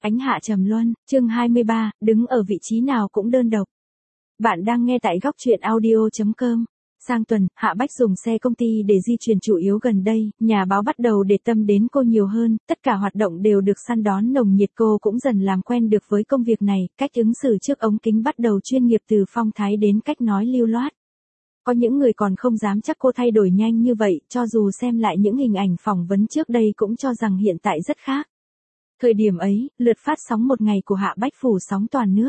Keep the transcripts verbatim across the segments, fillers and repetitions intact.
Ánh hạ trầm luân, chương hai mươi ba, đứng ở vị trí nào cũng đơn độc. Bạn đang nghe tại góc truyện audio chấm com. Sang tuần, Hạ Bách dùng xe công ty để di chuyển chủ yếu gần đây, nhà báo bắt đầu để tâm đến cô nhiều hơn, tất cả hoạt động đều được săn đón nồng nhiệt, cô cũng dần làm quen được với công việc này, cách ứng xử trước ống kính bắt đầu chuyên nghiệp từ phong thái đến cách nói lưu loát. Có những người còn không dám chắc cô thay đổi nhanh như vậy, cho dù xem lại những hình ảnh phỏng vấn trước đây cũng cho rằng hiện tại rất khác. Thời điểm ấy, lượt phát sóng một ngày của Hạ Bách phủ sóng toàn nước.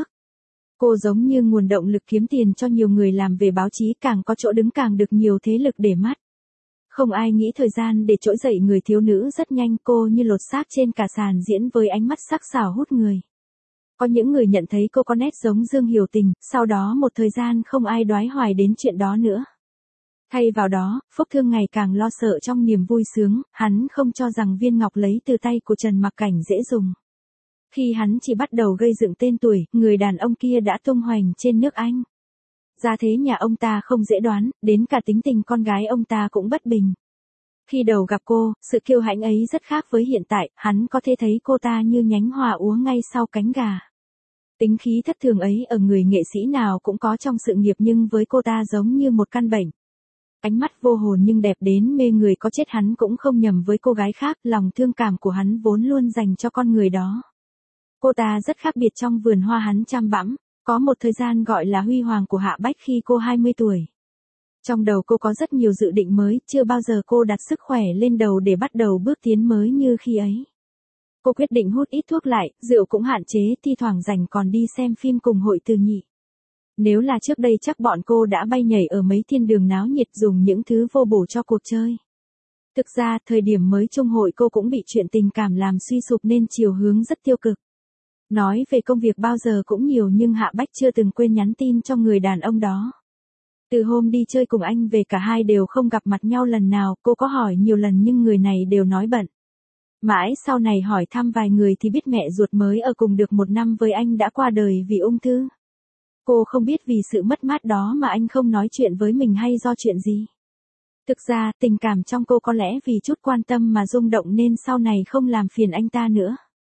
Cô giống như nguồn động lực kiếm tiền cho nhiều người làm về báo chí, càng có chỗ đứng càng được nhiều thế lực để mắt. Không ai nghĩ thời gian để trỗi dậy người thiếu nữ rất nhanh, cô như lột xác trên cả sàn diễn với ánh mắt sắc sảo hút người. Có những người nhận thấy cô có nét giống Dương Hiểu Tình, sau đó một thời gian không ai đoái hoài đến chuyện đó nữa. Thay vào đó, Phúc Thương ngày càng lo sợ trong niềm vui sướng, hắn không cho rằng viên ngọc lấy từ tay của Trần Mặc Cảnh dễ dùng. Khi hắn chỉ bắt đầu gây dựng tên tuổi, người đàn ông kia đã tung hoành trên nước Anh. Gia thế nhà ông ta không dễ đoán, đến cả tính tình con gái ông ta cũng bất bình. Khi đầu gặp cô, sự kiêu hãnh ấy rất khác với hiện tại, hắn có thể thấy cô ta như nhánh hoa úa ngay sau cánh gà. Tính khí thất thường ấy ở người nghệ sĩ nào cũng có trong sự nghiệp, nhưng với cô ta giống như một căn bệnh. Ánh mắt vô hồn nhưng đẹp đến mê người, có chết hắn cũng không nhầm với cô gái khác, lòng thương cảm của hắn vốn luôn dành cho con người đó. Cô ta rất khác biệt trong vườn hoa hắn chăm bẵm, có một thời gian gọi là huy hoàng của Hạ Bách khi cô hai mươi tuổi. Trong đầu cô có rất nhiều dự định mới, chưa bao giờ cô đặt sức khỏe lên đầu để bắt đầu bước tiến mới như khi ấy. Cô quyết định hút ít thuốc lại, rượu cũng hạn chế, thi thoảng rảnh còn đi xem phim cùng Hội Từ Nhị. Nếu là trước đây chắc bọn cô đã bay nhảy ở mấy thiên đường náo nhiệt dùng những thứ vô bổ cho cuộc chơi. Thực ra, thời điểm mới chung hội cô cũng bị chuyện tình cảm làm suy sụp nên chiều hướng rất tiêu cực. Nói về công việc bao giờ cũng nhiều nhưng Hạ Bách chưa từng quên nhắn tin cho người đàn ông đó. Từ hôm đi chơi cùng anh về cả hai đều không gặp mặt nhau lần nào, cô có hỏi nhiều lần nhưng người này đều nói bận. Mãi sau này hỏi thăm vài người thì biết mẹ ruột mới ở cùng được một năm với anh đã qua đời vì ung thư. Cô không biết vì sự mất mát đó mà anh không nói chuyện với mình hay do chuyện gì. Thực ra, tình cảm trong cô có lẽ vì chút quan tâm mà rung động nên sau này không làm phiền anh ta nữa.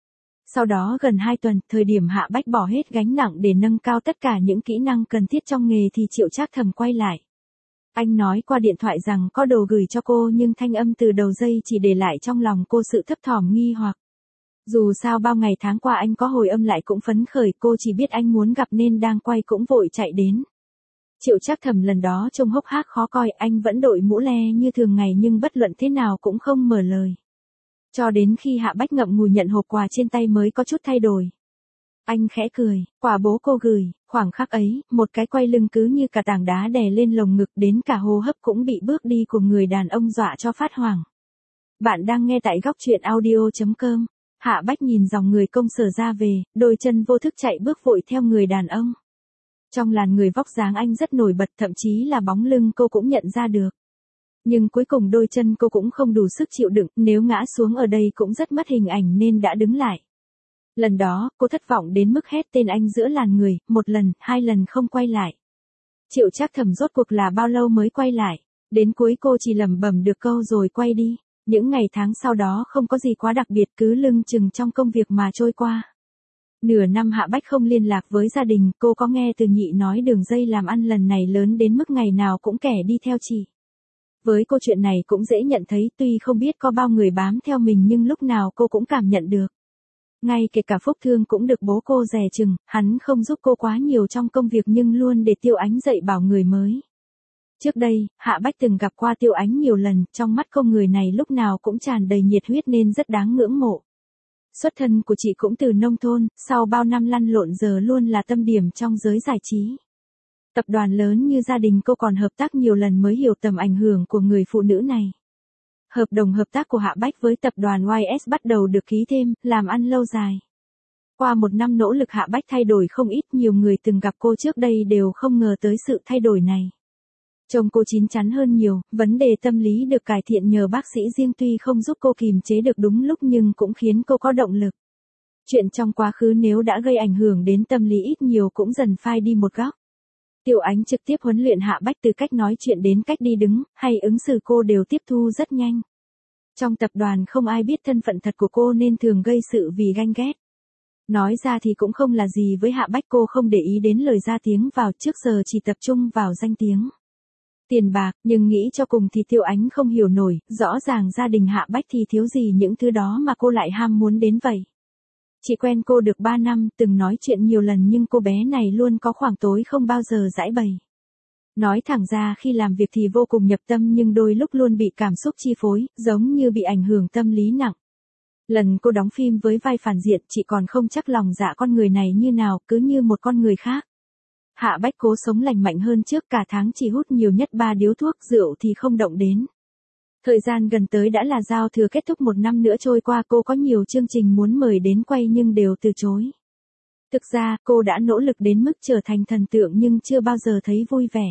Sau đó gần hai tuần, thời điểm Hạ Bách bỏ hết gánh nặng để nâng cao tất cả những kỹ năng cần thiết trong nghề thì Triệu Trác Thầm quay lại. Anh nói qua điện thoại rằng có đồ gửi cho cô nhưng thanh âm từ đầu dây chỉ để lại trong lòng cô sự thấp thỏm nghi hoặc. Dù sao bao ngày tháng qua anh có hồi âm lại cũng phấn khởi, cô chỉ biết anh muốn gặp nên đang quay cũng vội chạy đến. Triệu Trác Thầm lần đó trông hốc hác khó coi, anh vẫn đội mũ le như thường ngày nhưng bất luận thế nào cũng không mở lời. Cho đến khi Hạ Bách ngậm ngùi nhận hộp quà trên tay mới có chút thay đổi. Anh khẽ cười, quà bố cô gửi, khoảng khắc ấy, một cái quay lưng cứ như cả tảng đá đè lên lồng ngực, đến cả hô hấp cũng bị bước đi của người đàn ông dọa cho phát hoảng. Bạn đang nghe tại góc truyện audio chấm com. Hạ Bách nhìn dòng người công sở ra về, đôi chân vô thức chạy bước vội theo người đàn ông. Trong làn người vóc dáng anh rất nổi bật, thậm chí là bóng lưng cô cũng nhận ra được. Nhưng cuối cùng đôi chân cô cũng không đủ sức chịu đựng, nếu ngã xuống ở đây cũng rất mất hình ảnh nên đã đứng lại. Lần đó, cô thất vọng đến mức hét tên anh giữa làn người, một lần, hai lần không quay lại. Triệu Trác Thầm rốt cuộc là bao lâu mới quay lại, đến cuối cô chỉ lẩm bẩm được câu rồi quay đi. Những ngày tháng sau đó không có gì quá đặc biệt, cứ lưng chừng trong công việc mà trôi qua. Nửa năm Hạ Bách không liên lạc với gia đình, cô có nghe Từ Nhị nói đường dây làm ăn lần này lớn đến mức ngày nào cũng kẻ đi theo chị. Với câu chuyện này cũng dễ nhận thấy, tuy không biết có bao người bám theo mình nhưng lúc nào cô cũng cảm nhận được. Ngay kể cả Phúc Thương cũng được bố cô dè chừng, hắn không giúp cô quá nhiều trong công việc nhưng luôn để Tiêu Ánh dạy bảo người mới. Trước đây, Hạ Bách từng gặp qua Tiêu Ánh nhiều lần, trong mắt cô người này lúc nào cũng tràn đầy nhiệt huyết nên rất đáng ngưỡng mộ. Xuất thân của chị cũng từ nông thôn, sau bao năm lăn lộn giờ luôn là tâm điểm trong giới giải trí. Tập đoàn lớn như gia đình cô còn hợp tác nhiều lần mới hiểu tầm ảnh hưởng của người phụ nữ này. Hợp đồng hợp tác của Hạ Bách với tập đoàn Y S bắt đầu được ký thêm, làm ăn lâu dài. Qua một năm nỗ lực Hạ Bách thay đổi không ít, nhiều người từng gặp cô trước đây đều không ngờ tới sự thay đổi này. Trông cô chín chắn hơn nhiều, vấn đề tâm lý được cải thiện nhờ bác sĩ riêng, tuy không giúp cô kiềm chế được đúng lúc nhưng cũng khiến cô có động lực. Chuyện trong quá khứ nếu đã gây ảnh hưởng đến tâm lý ít nhiều cũng dần phai đi một góc. Tiêu Ánh trực tiếp huấn luyện Hạ Bách từ cách nói chuyện đến cách đi đứng, hay ứng xử cô đều tiếp thu rất nhanh. Trong tập đoàn không ai biết thân phận thật của cô nên thường gây sự vì ganh ghét. Nói ra thì cũng không là gì với Hạ Bách, cô không để ý đến lời ra tiếng vào, trước giờ chỉ tập trung vào danh tiếng. Tiền bạc, nhưng nghĩ cho cùng thì Tiêu Ánh không hiểu nổi, rõ ràng gia đình Hạ Bách thì thiếu gì những thứ đó mà cô lại ham muốn đến vậy. Chị quen cô được ba năm, từng nói chuyện nhiều lần nhưng cô bé này luôn có khoảng tối không bao giờ giãi bày. Nói thẳng ra khi làm việc thì vô cùng nhập tâm nhưng đôi lúc luôn bị cảm xúc chi phối, giống như bị ảnh hưởng tâm lý nặng. Lần cô đóng phim với vai phản diện, chị còn không chắc lòng dạ con người này như nào, cứ như một con người khác. Hạ Bách cố sống lành mạnh hơn trước, cả tháng chỉ hút nhiều nhất ba điếu thuốc, rượu thì không động đến. Thời gian gần tới đã là giao thừa kết thúc, một năm nữa trôi qua, cô có nhiều chương trình muốn mời đến quay nhưng đều từ chối. Thực ra, cô đã nỗ lực đến mức trở thành thần tượng nhưng chưa bao giờ thấy vui vẻ.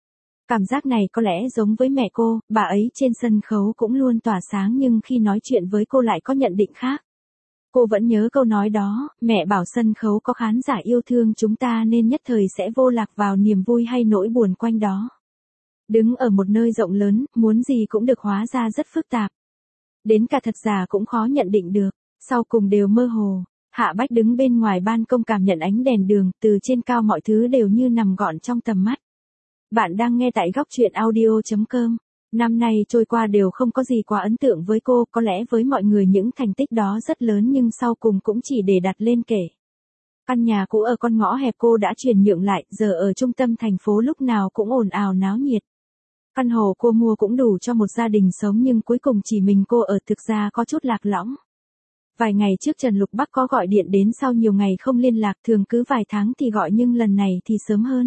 Cảm giác này có lẽ giống với mẹ cô, bà ấy trên sân khấu cũng luôn tỏa sáng nhưng khi nói chuyện với cô lại có nhận định khác. Cô vẫn nhớ câu nói đó, mẹ bảo sân khấu có khán giả yêu thương chúng ta nên nhất thời sẽ vô lạc vào niềm vui hay nỗi buồn quanh đó. Đứng ở một nơi rộng lớn, muốn gì cũng được hóa ra rất phức tạp. Đến cả thật giả cũng khó nhận định được, sau cùng đều mơ hồ. Hạ Bách đứng bên ngoài ban công cảm nhận ánh đèn đường, từ trên cao mọi thứ đều như nằm gọn trong tầm mắt. Bạn đang nghe tại góc truyện audio chấm com. Năm nay trôi qua đều không có gì quá ấn tượng với cô, có lẽ với mọi người những thành tích đó rất lớn nhưng sau cùng cũng chỉ để đặt lên kể. Căn nhà cũ ở con ngõ hẹp cô đã chuyển nhượng lại, giờ ở trung tâm thành phố lúc nào cũng ồn ào náo nhiệt. Căn hộ cô mua cũng đủ cho một gia đình sống nhưng cuối cùng chỉ mình cô ở, thực ra có chút lạc lõng. Vài ngày trước Trần Lục Bắc có gọi điện đến sau nhiều ngày không liên lạc, thường cứ vài tháng thì gọi nhưng lần này thì sớm hơn.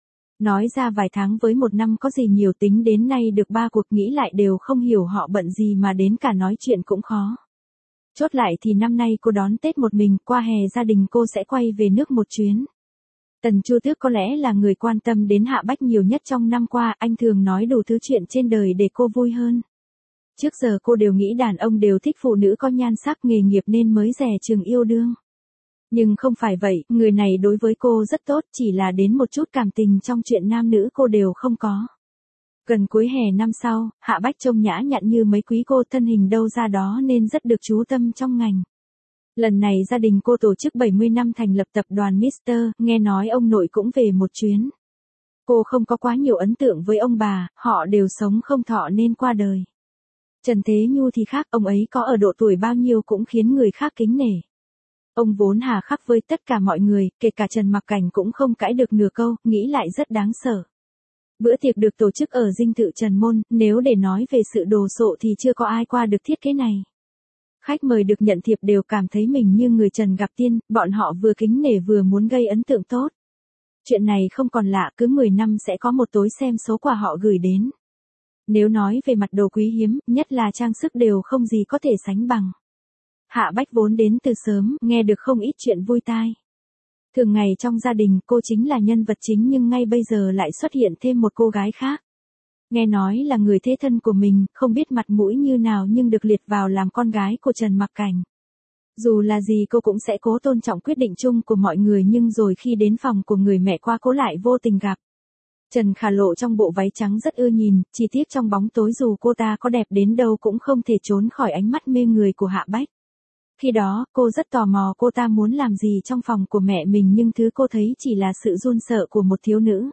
Nói ra vài tháng với một năm có gì nhiều, tính đến nay được ba cuộc, nghĩ lại đều không hiểu họ bận gì mà đến cả nói chuyện cũng khó. Chốt lại thì năm nay cô đón Tết một mình, qua hè gia đình cô sẽ quay về nước một chuyến. Tần Chu Tước có lẽ là người quan tâm đến Hạ Bách nhiều nhất trong năm qua, anh thường nói đủ thứ chuyện trên đời để cô vui hơn. Trước giờ cô đều nghĩ đàn ông đều thích phụ nữ có nhan sắc nghề nghiệp nên mới dè chừng yêu đương. Nhưng không phải vậy, người này đối với cô rất tốt, chỉ là đến một chút cảm tình trong chuyện nam nữ cô đều không có. Gần cuối hè năm sau, Hạ Bách trông nhã nhặn như mấy quý cô, thân hình đâu ra đó nên rất được chú tâm trong ngành. Lần này gia đình cô tổ chức bảy mươi năm thành lập tập đoàn Mister, nghe nói ông nội cũng về một chuyến. Cô không có quá nhiều ấn tượng với ông bà, họ đều sống không thọ nên qua đời. Trần Thế Nhu thì khác, ông ấy có ở độ tuổi bao nhiêu cũng khiến người khác kính nể. Ông vốn hà khắc với tất cả mọi người, kể cả Trần Mặc Cảnh cũng không cãi được nửa câu, nghĩ lại rất đáng sợ. Bữa tiệc được tổ chức ở dinh thự Trần Môn, nếu để nói về sự đồ sộ thì chưa có ai qua được thiết kế này. Khách mời được nhận thiệp đều cảm thấy mình như người Trần gặp tiên, bọn họ vừa kính nể vừa muốn gây ấn tượng tốt. Chuyện này không còn lạ, cứ mười năm sẽ có một tối xem số quà họ gửi đến. Nếu nói về mặt đồ quý hiếm, nhất là trang sức đều không gì có thể sánh bằng. Hạ Bách vốn đến từ sớm, nghe được không ít chuyện vui tai. Thường ngày trong gia đình cô chính là nhân vật chính nhưng ngay bây giờ lại xuất hiện thêm một cô gái khác. Nghe nói là người thế thân của mình, không biết mặt mũi như nào nhưng được liệt vào làm con gái của Trần Mặc Cảnh. Dù là gì cô cũng sẽ cố tôn trọng quyết định chung của mọi người nhưng rồi khi đến phòng của người mẹ qua cố lại vô tình gặp. Trần Khả Lộ trong bộ váy trắng rất ưa nhìn, chi tiết trong bóng tối dù cô ta có đẹp đến đâu cũng không thể trốn khỏi ánh mắt mê người của Hạ Bách. Khi đó, cô rất tò mò cô ta muốn làm gì trong phòng của mẹ mình nhưng thứ cô thấy chỉ là sự run sợ của một thiếu nữ.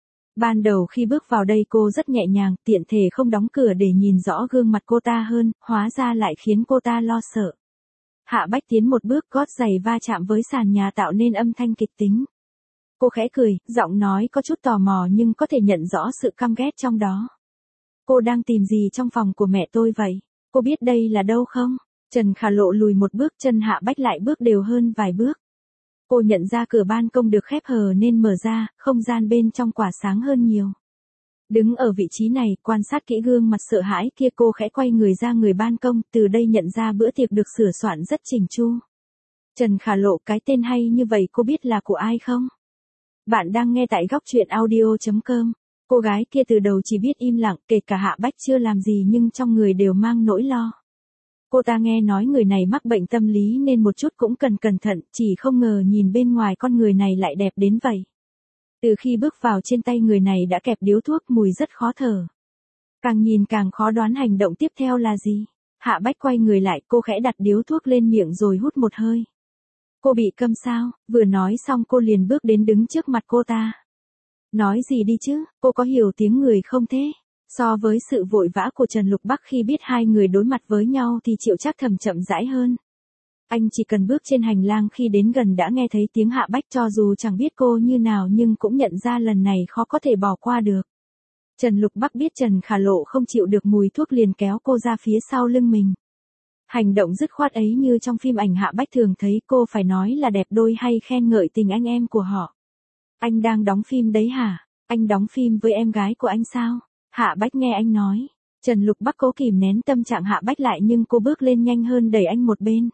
Ban đầu khi bước vào đây cô rất nhẹ nhàng, tiện thể không đóng cửa để nhìn rõ gương mặt cô ta hơn, hóa ra lại khiến cô ta lo sợ. Hạ Bách tiến một bước, gót giày va chạm với sàn nhà tạo nên âm thanh kịch tính. Cô khẽ cười, giọng nói có chút tò mò nhưng có thể nhận rõ sự căm ghét trong đó. Cô đang tìm gì trong phòng của mẹ tôi vậy? Cô biết đây là đâu không? Trần Khả Lộ lùi một bước, chân Hạ Bách lại bước đều hơn vài bước. Cô nhận ra cửa ban công được khép hờ nên mở ra, không gian bên trong quả sáng hơn nhiều. Đứng ở vị trí này, quan sát kỹ gương mặt sợ hãi kia, cô khẽ quay người ra người ban công, từ đây nhận ra bữa tiệc được sửa soạn rất chỉnh chu. Trần Khả Lộ, cái tên hay như vậy cô biết là của ai không? Bạn đang nghe tại góc truyện audio chấm com. Cô gái kia từ đầu chỉ biết im lặng, kể cả Hạ Bách chưa làm gì nhưng trong người đều mang nỗi lo. Cô ta nghe nói người này mắc bệnh tâm lý nên một chút cũng cần cẩn thận, chỉ không ngờ nhìn bên ngoài con người này lại đẹp đến vậy. Từ khi bước vào trên tay người này đã kẹp điếu thuốc, mùi rất khó thở. Càng nhìn càng khó đoán hành động tiếp theo là gì. Hạ Bách quay người lại, cô khẽ đặt điếu thuốc lên miệng rồi hút một hơi. Cô bị câm sao? Vừa nói xong cô liền bước đến đứng trước mặt cô ta. Nói gì đi chứ, cô có hiểu tiếng người không thế? So với sự vội vã của Trần Lục Bắc khi biết hai người đối mặt với nhau thì Triệu Trác Thẩm chậm rãi hơn. Anh chỉ cần bước trên hành lang khi đến gần đã nghe thấy tiếng Hạ Bách, cho dù chẳng biết cô như nào nhưng cũng nhận ra lần này khó có thể bỏ qua được. Trần Lục Bắc biết Trần Khả Lộ không chịu được mùi thuốc liền kéo cô ra phía sau lưng mình. Hành động dứt khoát ấy như trong phim ảnh Hạ Bách thường thấy, cô phải nói là đẹp đôi hay khen ngợi tình anh em của họ. Anh đang đóng phim đấy hả? Anh đóng phim với em gái của anh sao? Hạ Bách nghe anh nói. Trần Lục Bắc cố kìm nén tâm trạng Hạ Bách lại nhưng cô bước lên nhanh hơn đẩy anh một bên.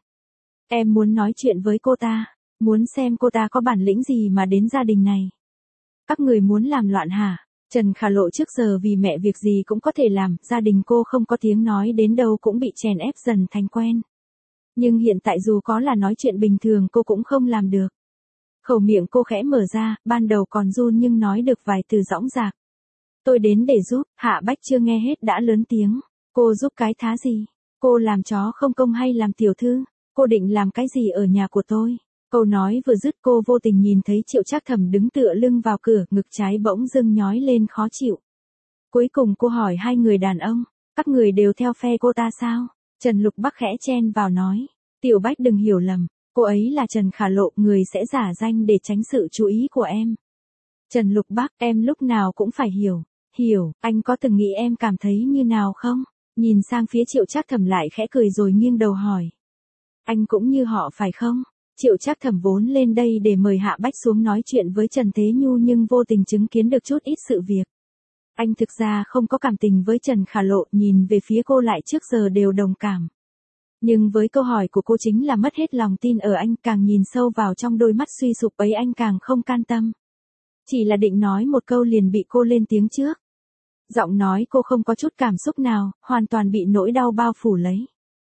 Em muốn nói chuyện với cô ta, muốn xem cô ta có bản lĩnh gì mà đến gia đình này. Các người muốn làm loạn hả? Trần Khả Lộ trước giờ vì mẹ việc gì cũng có thể làm, gia đình cô không có tiếng nói đến đâu cũng bị chèn ép dần thành quen. Nhưng hiện tại dù có là nói chuyện bình thường cô cũng không làm được. Khẩu miệng cô khẽ mở ra, ban đầu còn run nhưng nói được vài từ dõng dạc. Tôi đến để giúp. Hạ Bách chưa nghe hết đã lớn tiếng. Cô giúp cái thá gì? Cô làm chó không công hay làm tiểu thư? Cô định làm cái gì ở nhà của tôi? Câu nói vừa dứt cô vô tình nhìn thấy Triệu Trác Thẩm đứng tựa lưng vào cửa, ngực trái bỗng dưng nhói lên khó chịu. Cuối cùng cô hỏi hai người đàn ông, các người đều theo phe cô ta sao? Trần Lục Bắc khẽ chen vào nói, Tiểu Bách đừng hiểu lầm, cô ấy là Trần Khả Lộ, người sẽ giả danh để tránh sự chú ý của em. Trần Lục Bắc, em lúc nào cũng phải hiểu, hiểu, anh có từng nghĩ em cảm thấy như nào không? Nhìn sang phía Triệu Trác Thẩm lại khẽ cười rồi nghiêng đầu hỏi. Anh cũng như họ phải không? Triệu Trác Thẩm vốn lên đây để mời Hạ Bách xuống nói chuyện với Trần Thế Nhu nhưng vô tình chứng kiến được chút ít sự việc. Anh thực ra không có cảm tình với Trần Khả Lộ, nhìn về phía cô lại trước giờ đều đồng cảm. Nhưng với câu hỏi của cô chính là mất hết lòng tin ở anh, càng nhìn sâu vào trong đôi mắt suy sụp ấy anh càng không can tâm. Chỉ là định nói một câu liền bị cô lên tiếng trước. Giọng nói cô không có chút cảm xúc nào, hoàn toàn bị nỗi đau bao phủ lấy.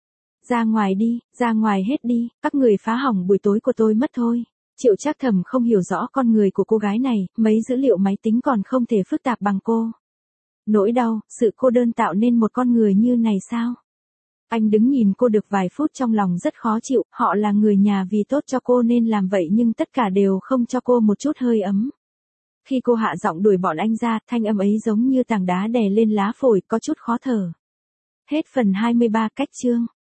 Ra ngoài đi, ra ngoài hết đi, các người phá hỏng buổi tối của tôi mất thôi. Triệu Trác Thẩm không hiểu rõ con người của cô gái này, mấy dữ liệu máy tính còn không thể phức tạp bằng cô. Nỗi đau, sự cô đơn tạo nên một con người như này sao? Anh đứng nhìn cô được vài phút trong lòng rất khó chịu, họ là người nhà vì tốt cho cô nên làm vậy nhưng tất cả đều không cho cô một chút hơi ấm. Khi cô hạ giọng đuổi bọn anh ra, thanh âm ấy giống như tảng đá đè lên lá phổi, có chút khó thở. Hết phần hai mươi ba. Cách chương.